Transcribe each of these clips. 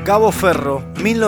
Gabo Ferro,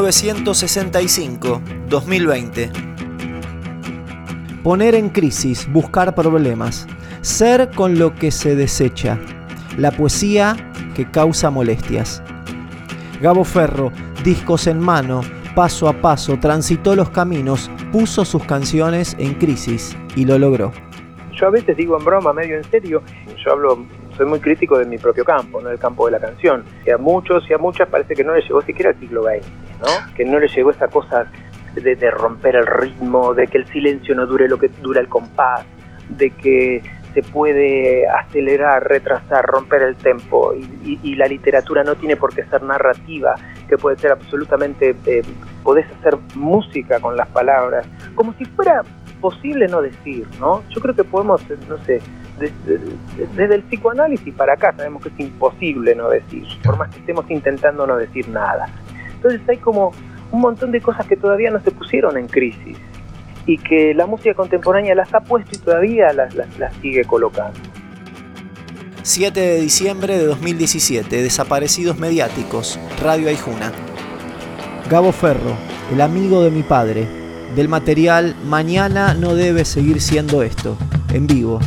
1965-2020. Poner en crisis, buscar problemas, ser con lo que se desecha, la poesía que causa molestias. Gabo Ferro, discos en mano, paso a paso, transitó los caminos, puso sus canciones en crisis y lo logró. Yo a veces digo en broma, medio en serio, soy muy crítico de mi propio campo, no del campo de la canción. Que a muchos y a muchas parece que no les llegó siquiera al siglo XX, ¿no? Que no les llegó esa cosa de romper el ritmo, de que el silencio no dure lo que dura el compás, de que se puede acelerar, retrasar, romper el tempo, y la literatura no tiene por qué ser narrativa, que puede ser absolutamente, podés hacer música con las palabras, como si fuera posible no decir, ¿no? Yo creo que podemos, no sé, desde el psicoanálisis para acá sabemos que es imposible no decir, por más que estemos intentando no decir nada. Entonces hay como un montón de cosas que todavía no se pusieron en crisis y que la música contemporánea las ha puesto y todavía las sigue colocando. 7 de diciembre de 2017, desaparecidos mediáticos, Radio Aijuna. Gabo Ferro, el amigo de mi padre, del material Mañana no debe seguir siendo esto, en vivo.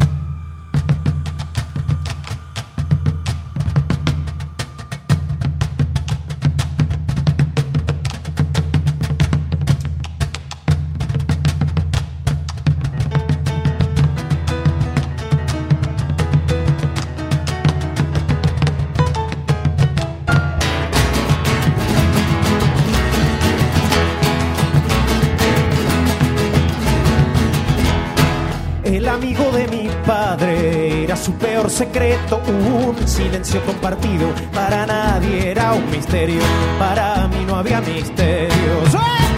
El amigo de mi padre era su peor secreto, un silencio compartido, para nadie era un misterio, para mí no había misterios.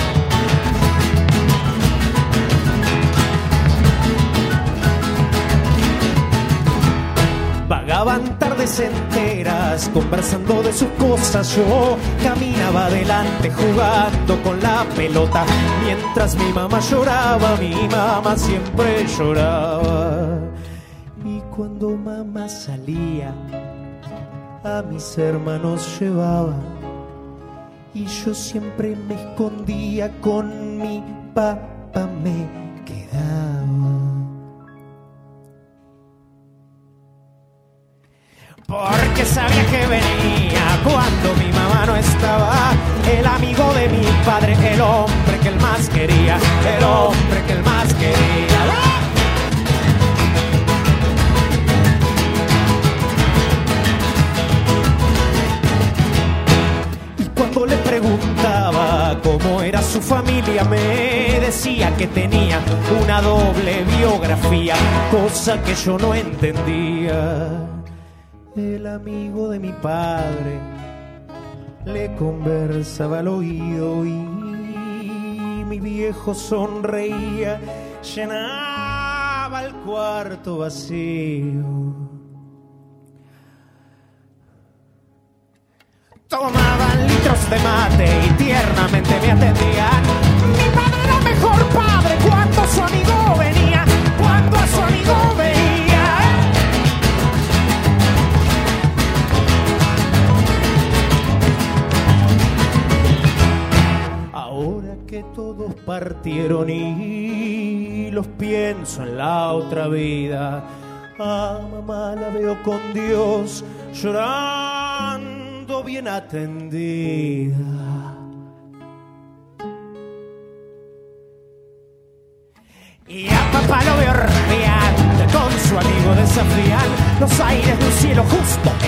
Vagaban tardes enteras conversando de sus cosas. Yo caminaba adelante jugando con la pelota, mientras mi mamá lloraba, mi mamá siempre lloraba. Y cuando mamá salía, a mis hermanos llevaba, y yo siempre me escondía, con mi papá me quedaba. Porque sabía que venía cuando mi mamá no estaba, el amigo de mi padre, el hombre que él más quería, el hombre que él más quería. Y cuando le preguntaba cómo era su familia, me decía que tenía una doble biografía, cosa que yo no entendía. El amigo de mi padre le conversaba al oído y mi viejo sonreía, llenaba el cuarto vacío. Tomaban litros de mate y tiernamente me atendían. Mi padre era mejor padre cuando su amigo venía, cuando a su amigo veía. Ahora que todos partieron y los pienso en la otra vida, a mamá la veo con Dios llorando bien atendida. Y a papá lo veo radiante con su amigo desafian los aires de un cielo justo